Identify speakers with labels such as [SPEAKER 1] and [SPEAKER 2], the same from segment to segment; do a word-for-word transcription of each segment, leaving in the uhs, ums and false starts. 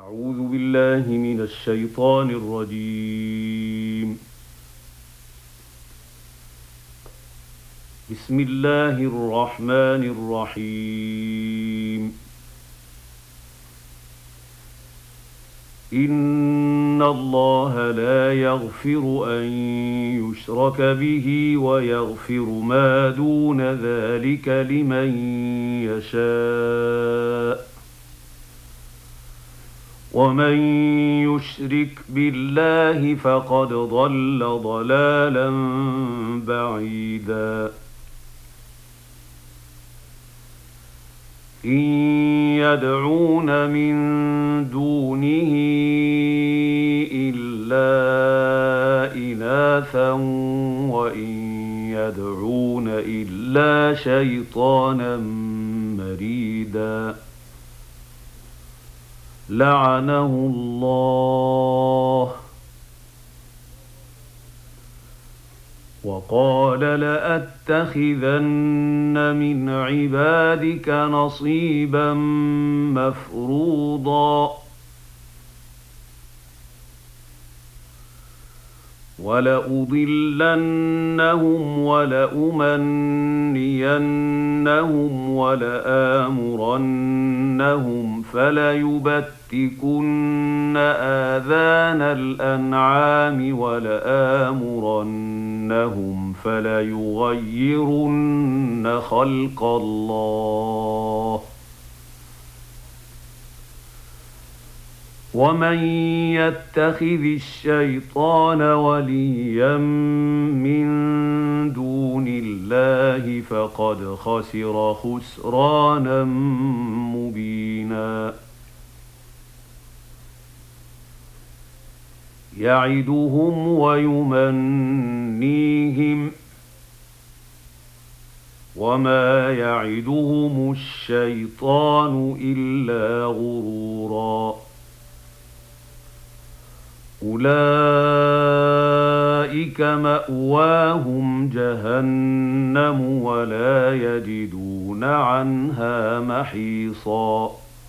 [SPEAKER 1] أعوذ بالله من الشيطان الرجيم. بسم الله الرحمن الرحيم. إن الله لا يغفر أن يشرك به ويغفر ما دون ذلك لمن يشاء، ومن يشرك بالله فقد ضل ضلالا بعيدا. إن يدعون من دونه إلا إناثا وإن يدعون إلا شيطانا مريدا لعنه الله وقال لأتخذن من عبادك نصيبا مفروضا ولأضلنهم ولأمنينهم ولآمرنهم فليبتكن آذان الأنعام ولآمرنهم فليغيرن خلق الله. ومن يتخذ الشيطان وليا من دون الله فقد خسر خسرانا مبينا. يعدهم ويمنيهم وما يعدهم الشيطان إلا غرورا. أولئك مأواهم جهنم ولا يجدون عنها محيصا.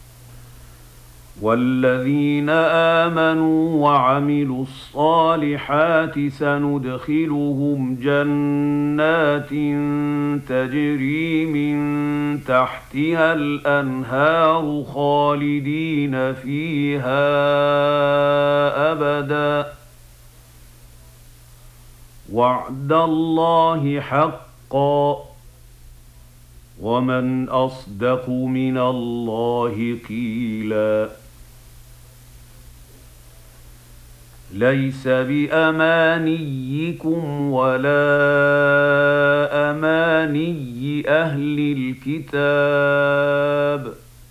[SPEAKER 1] والذين آمنوا وعملوا الصالحات سندخلهم جنات تجري من تحتها الأنهار خالدين فيها أبدا وعد الله حقا ومن أصدق من الله قيلا. ليس بأمانيكم ولا أماني أهل الكتاب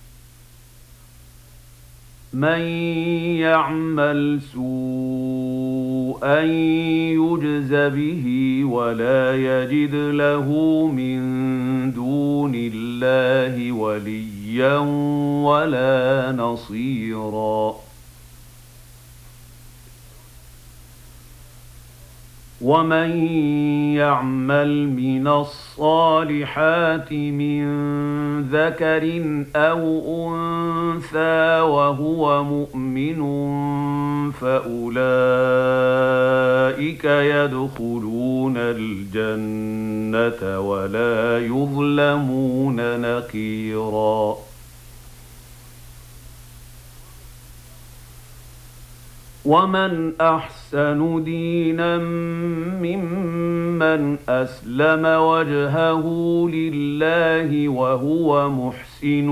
[SPEAKER 1] من يعمل سوءا يجز به ولا يجد له من دون الله وليا ولا نصيرا. ومن يعمل من الصالحات من ذكر أو أنثى وهو مؤمن فأولئك يدخلون الجنة ولا يظلمون نقيرا. ومن أحسن دينا ممن أسلم وجهه لله وهو محسن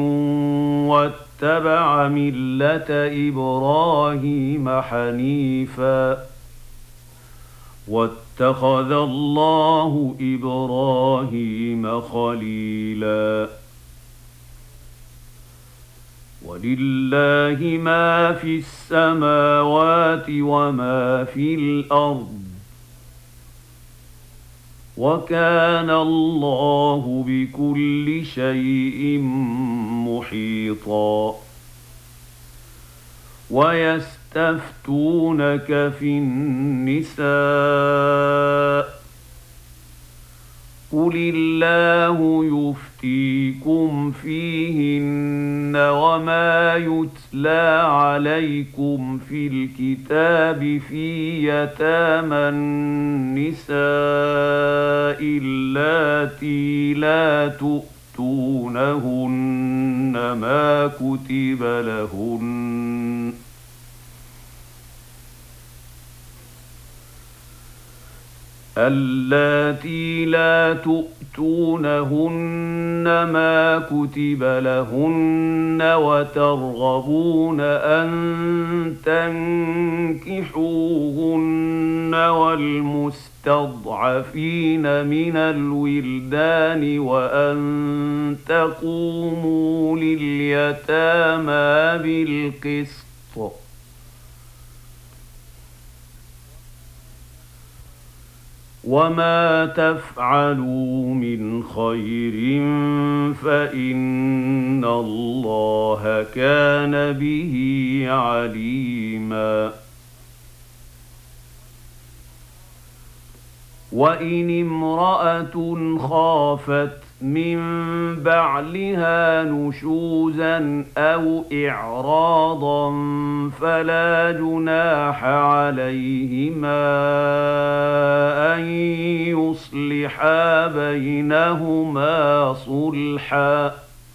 [SPEAKER 1] واتبع ملة إبراهيم حنيفا واتخذ الله إبراهيم خليلا. ولله ما في السماوات وما في الأرض وكان الله بكل شيء محيطا. ويستفتونك في النساء قل الله يفتيكم فيهن وما يتلى عليكم في الكتاب في يتامى النساء اللاتي لا تؤتونهن ما كتب لهن اللاتي لا تؤتونهن ما كتب لهن وترغبون أن تنكحوهن والمستضعفين من الولدان وأن تقوموا لليتامى بالقسط وما تفعلوا من خير فإن الله كان به عليما وإن امرأة خافت من بعلها نشوزا أو إعراضا فلا جناح عليهما أن يصلحا بينهما صلحا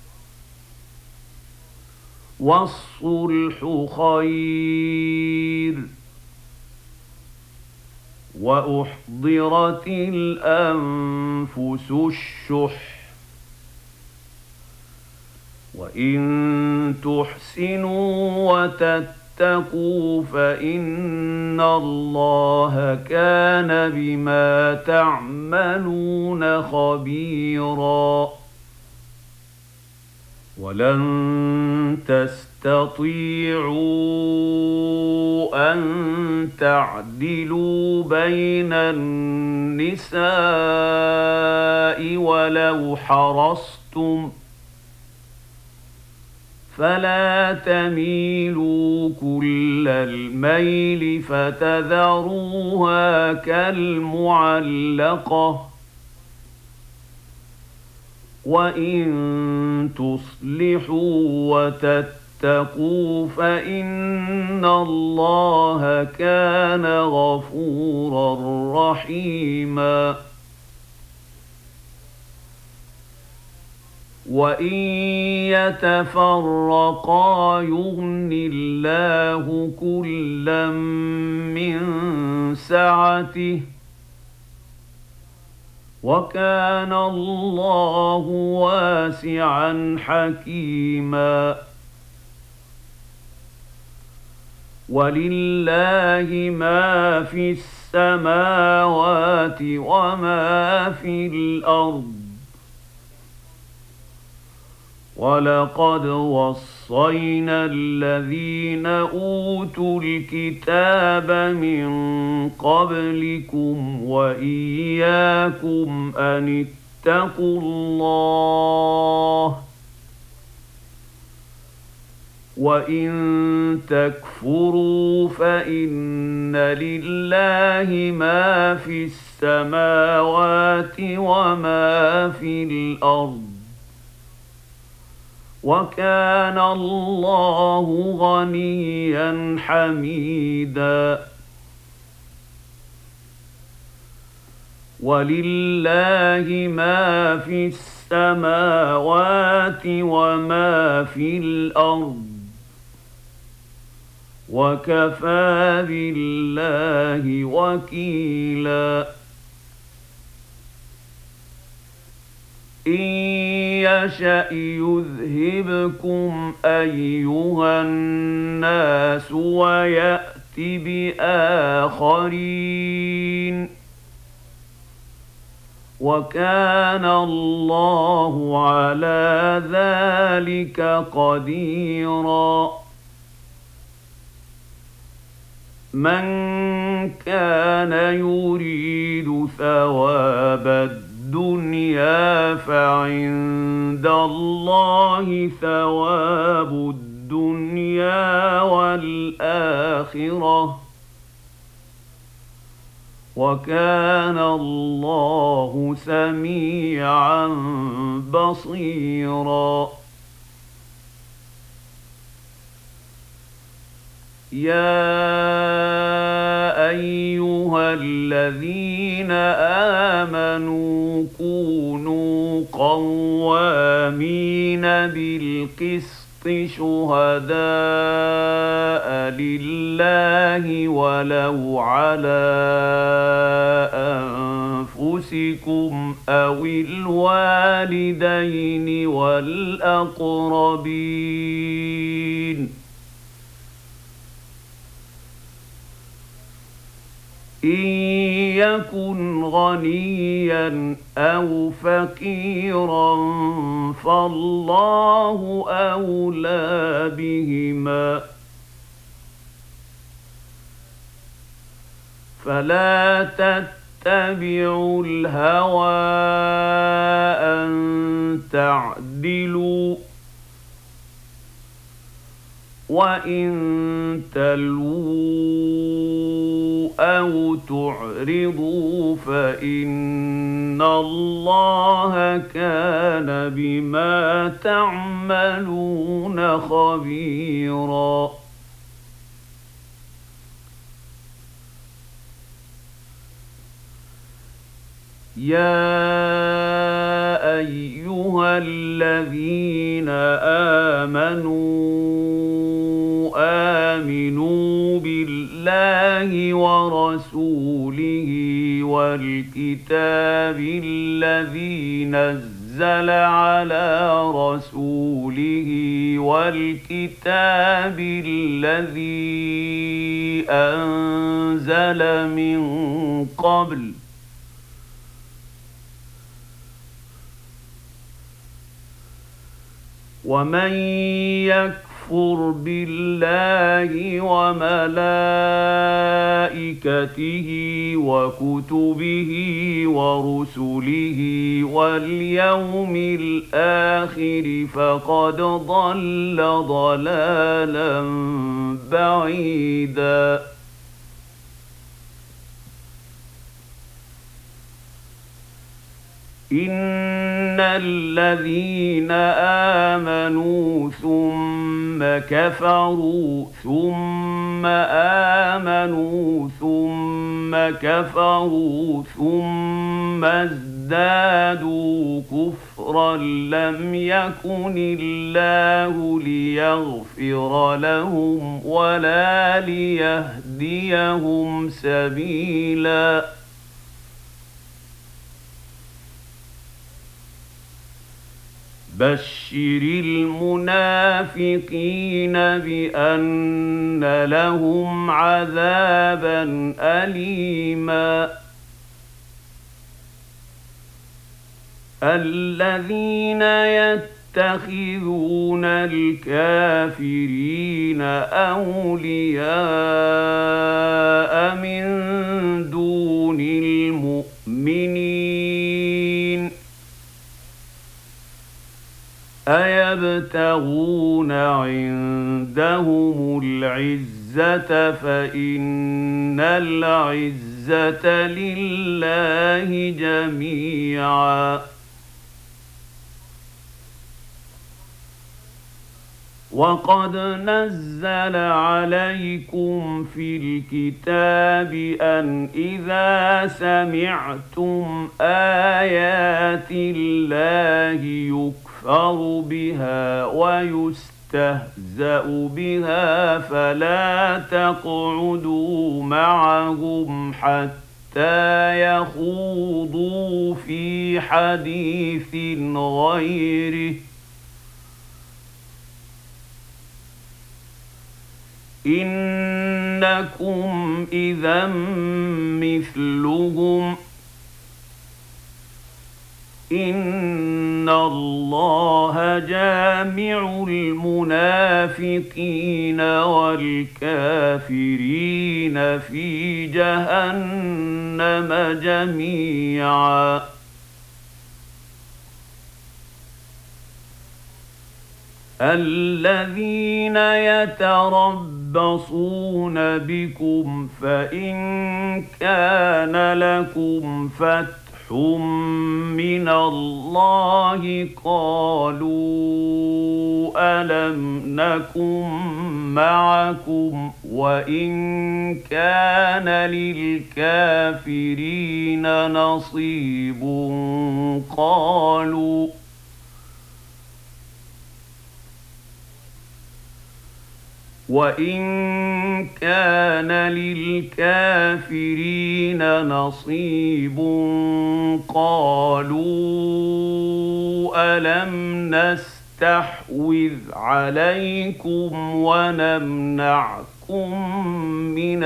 [SPEAKER 1] والصلح خير وأحضرت الأنفس الشح وإن تحسنوا وتتقوا فإن الله كان بما تعملون خبيرا ولن تستطيعوا أن تعدلوا بين النساء ولو حرصتم فلا تميلوا كل الميل فتذروها كالمعلقة وإن تصلحوا وتتقوا فإن الله كان غفورا رحيما وإن يتفرقا يغن الله كلا من سعته وكان الله واسعا حكيما ولله ما في السماوات وما في الأرض ولقد وصينا الذين أوتوا الكتاب من قبلكم وإياكم أن اتقوا الله وإن تكفروا فإن لله ما في السماوات وما في الأرض وكان الله غنيا حميدا ولله ما في السماوات وما في الأرض وكفى بالله وكيلا إن يشأ يذهبكم أيها الناس ويأت بآخرين وكان الله على ذلك قديرا من كان يريد ثواب الدنيا فعند الله ثواب الدنيا والآخرة وكان الله سميعا بصيرا يا أيها الذين آمنوا كونوا قوامين بالقسط شهداء لله ولو على أنفسكم أو الوالدين والأقربين إن يكن غنيا أو فقيرا فالله أولى بهما فلا تتبعوا الهوى أن تعدلوا وإن تلووا أو تعرضوا فإن الله كان بما تعملون خبيرا يا أيها الذين آمنوا آمنوا بالله ورسوله والكتاب الذي نزل على رسوله والكتاب الذي أنزل من قبل ومن يكفر بالله وملائكته وكتبه ورسله واليوم الآخر فقد ضل ضلالا بعيدا إن الذين آمنوا ثم كفروا ثم آمنوا ثم كفروا ثم ازدادوا كفرا لم يكن الله ليغفر لهم ولا ليهديهم سبيلا بشر المنافقين بأن لهم عذابا أليما الذين يتخذون الكافرين أولياء من دون المؤمنين أيبتغون عندهم العزة فإن العزة لله جميعا وقد نزل عليكم في الكتاب أن إذا سمعتم آيات الله يكفر بها ويستهزأ بها فلا تقعدوا معهم حتى يخوضوا في حديث غيره إنكم إذا مثلهم إن الله جامع المنافقين والكافرين في جهنم جميعا الذين يتربصون بكم فإن كان لكم فتح من الله قالوا ألم نكن معكم وإن كان للكافرين نصيب قالوا وإن كان للكافرين نصيب قالوا ألم نستحوذ عليكم ونمنعكم من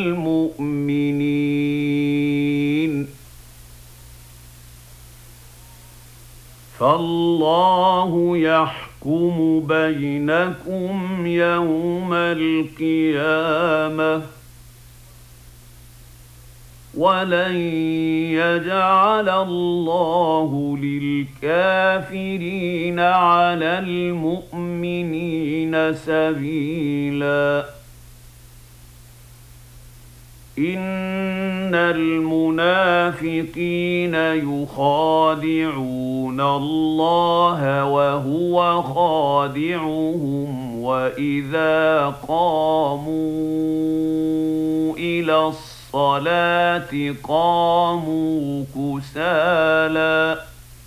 [SPEAKER 1] المؤمنين فالله يحكم يحكم بينكم يوم القيامة ولن يجعل الله للكافرين على المؤمنين سبيلا إن المنافقين يخادعون الله وهو خادعهم وإذا قاموا إلى الصلاة قاموا كسالى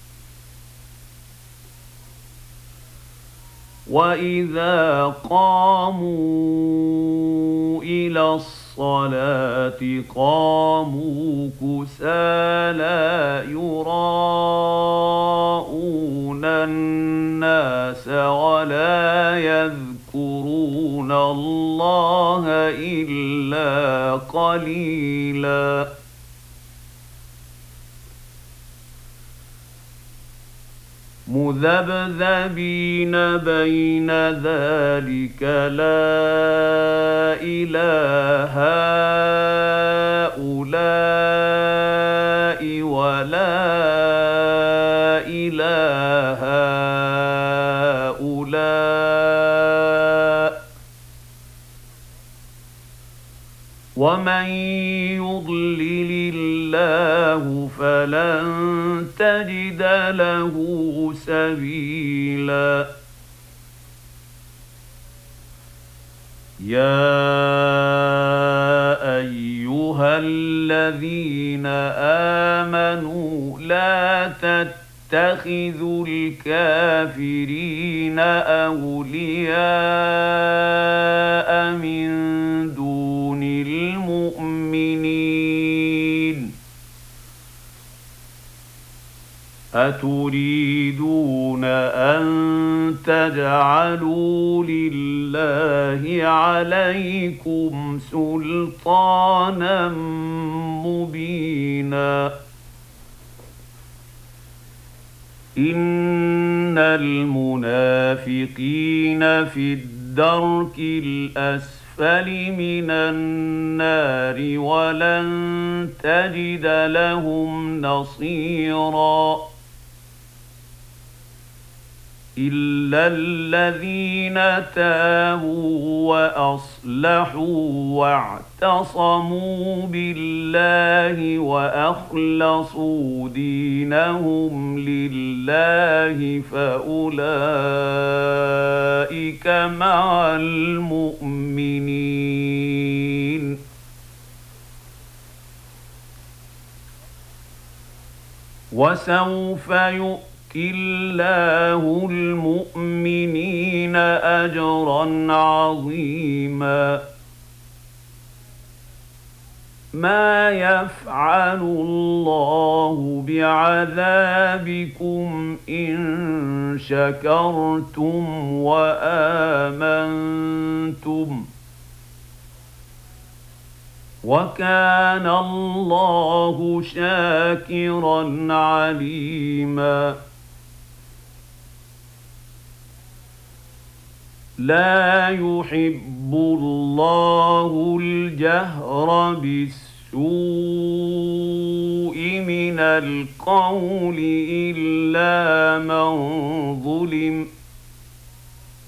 [SPEAKER 1] وإذا قاموا إلى الصلاة الصلاة قاموا كسالى يراءون الناس ولا يذكرون الله إلا قليلا مذبذبين بين ذلك لا إله هؤلاء ولا إله هؤلاء ومن يضلل الله فلن تجد له سبيلا يا أيها الذين آمنوا لا تتخذوا الكافرين أولياء من دون المؤمنين أتريدون أن تجعلوا لله عليكم سلطانا مبينا إن المنافقين في الدرك الأسفل من النار ولن تجد لهم نصيرا إلا الذين تابوا وأصلحوا واعتصموا بالله وأخلصوا دينهم لله فأولئك مع المؤمنين وسوف يؤمنون الله المؤمنين أجرا عظيما ما يفعل الله بعذابكم إن شكرتم وآمنتم وكان الله شاكرا عليما لا يحب الله الجهر بالسوء من القول إلا من ظلم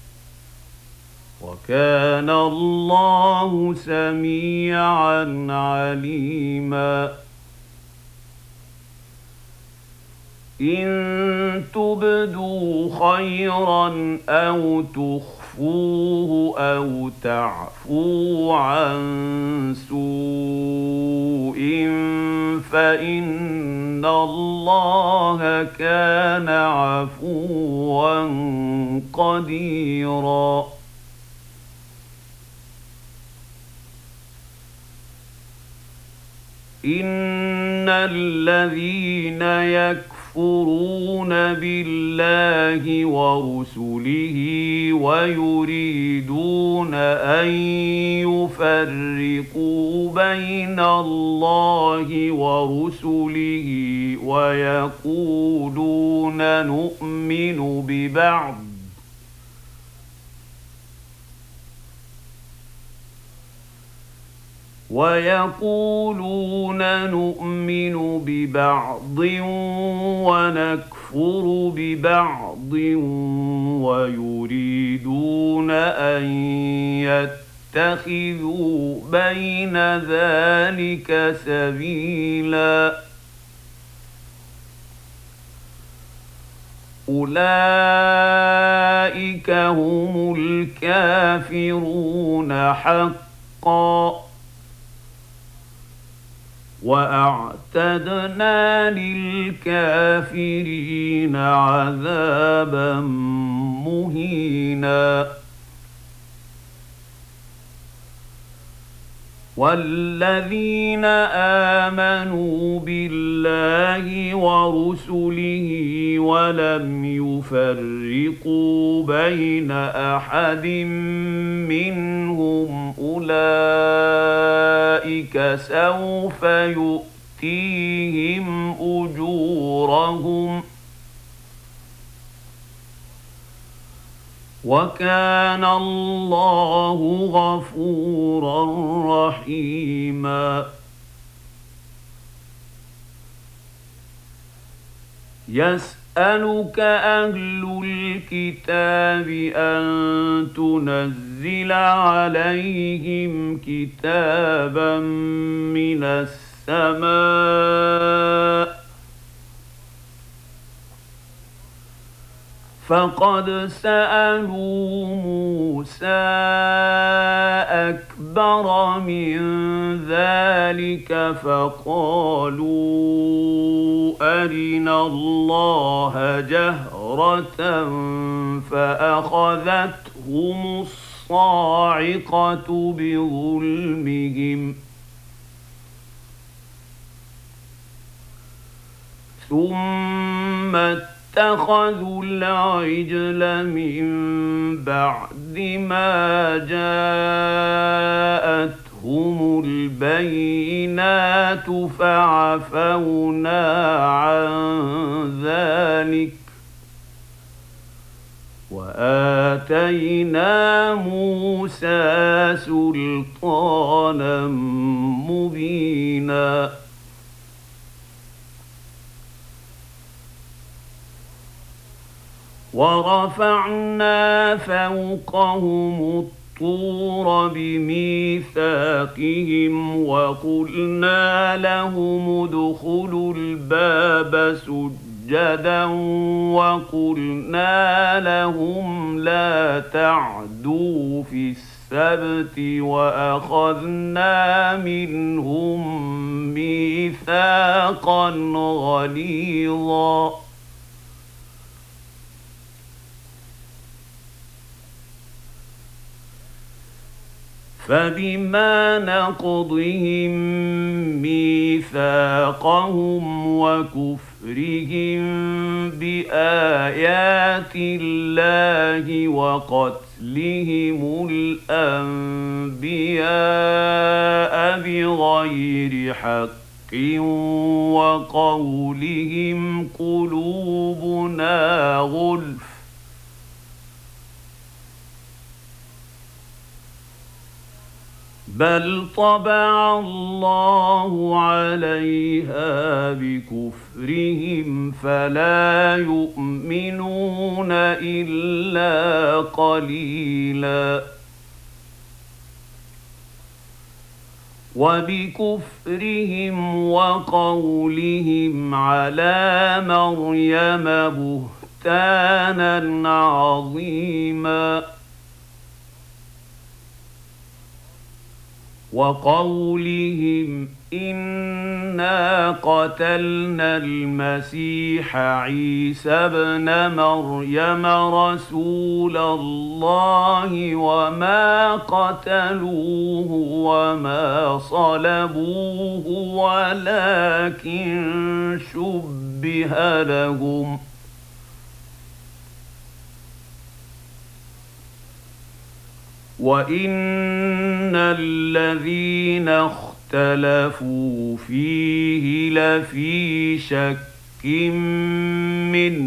[SPEAKER 1] وكان الله سميعا عليما إن تبدوا خيرا أو تخفوه أو تعفوا عن سوء فإن الله كان عفوا قديرا إن الذين يكفرون يكفرون بالله ورسله ويريدون أن يفرقوا بين الله ورسله ويقولون نؤمن ببعض ويقولون نؤمن ببعض ونكفر ببعض ويريدون أن يتخذوا بين ذلك سبيلا أولئك هم الكافرون حقا وأعتدنا للكافرين عذابا مهينا والذين آمنوا بالله ورسله ولم يفرقوا بين أحد منهم أولئك سوف يؤتيهم أجورهم وكان الله غفورا رحيما يسألك أهل الكتاب أن تنزل عليهم كتابا من السماء فقد سألوا موسى أكبر من ذلك فقالوا أرنا الله جهرة فأخذتهم الصاعقة بظلمهم ثم اتخذوا العجل من بعد ما جاءتهم البينات فعفونا عن ذلك وآتينا موسى سلطانا مبينا ورفعنا فوقهم الطور بميثاقهم وقلنا لهم ادخلوا الباب سجدا وقلنا لهم لا تعدوا في السبت وأخذنا منهم ميثاقا غليظا فبما نقضهم ميثاقهم وكفرهم بآيات الله وقتلهم الأنبياء بغير حق وقولهم قلوبنا غلف بل طبع الله عليها بكفرهم فلا يؤمنون إلا قليلا وبكفرهم وقولهم على مريم بهتانا عظيما وقولهم إنا قتلنا المسيح عيسى ابن مريم رسول الله وما قتلوه وما صلبوه ولكن شبه لهم وإن الذين اختلفوا فيه لفي شك منه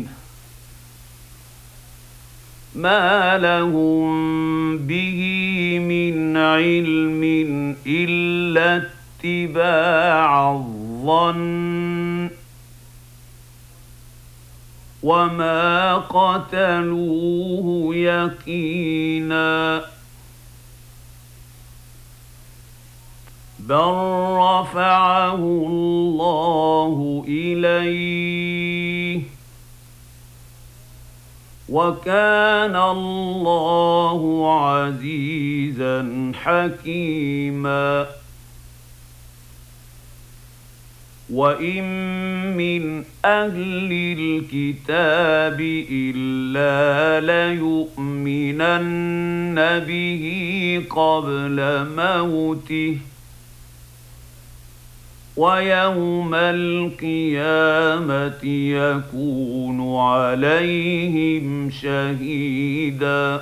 [SPEAKER 1] ما لهم به من علم إلا اتباع الظن وما قتلوه يقينا بل رفعه الله إليه وكان الله عزيزا حكيما وإن من أهل الكتاب إلا ليؤمنن به قبل موته ويوم القيامة يكون عليهم شهيدا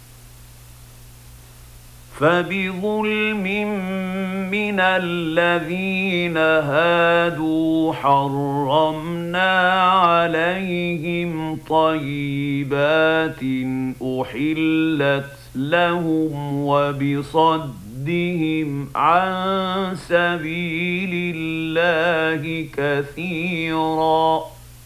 [SPEAKER 1] فبظلم من الذين هادوا حرمنا عليهم طيبات أحلت لهم وبصدهم عن سبيل الله كثيرا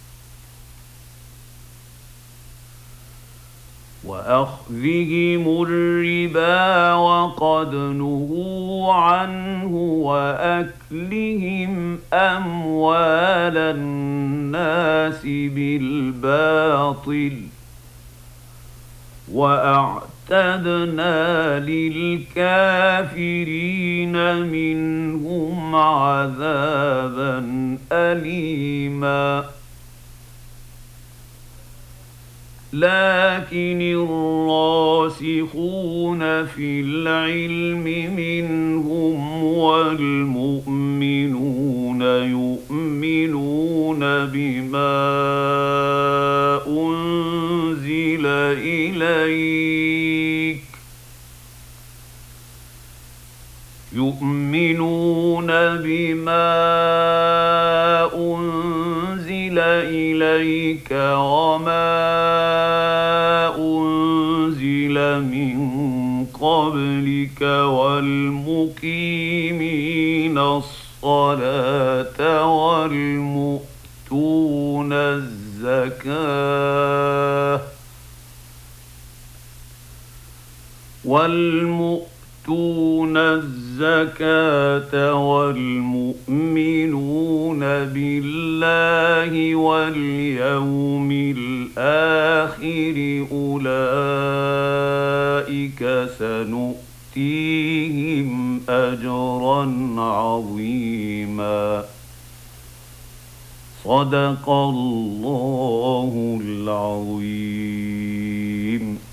[SPEAKER 1] وأخذهم الربا وقد نهوا عنه وأكلهم أموال الناس بالباطل وأعتدنا للكافرين منهم عذابا أليما لكن الراسخون في العلم منهم والمؤمنون يؤمنون بما أنزل إليك يؤمنون بما أنزل إليك وما أنزل من قبلك والمقيمين الصلاة والمؤتون الزكاة والمؤتون الزكاة والمؤمنون بالله واليوم الآخر أولئك سنؤتيهم أجرا عظيما صدق الله العظيم.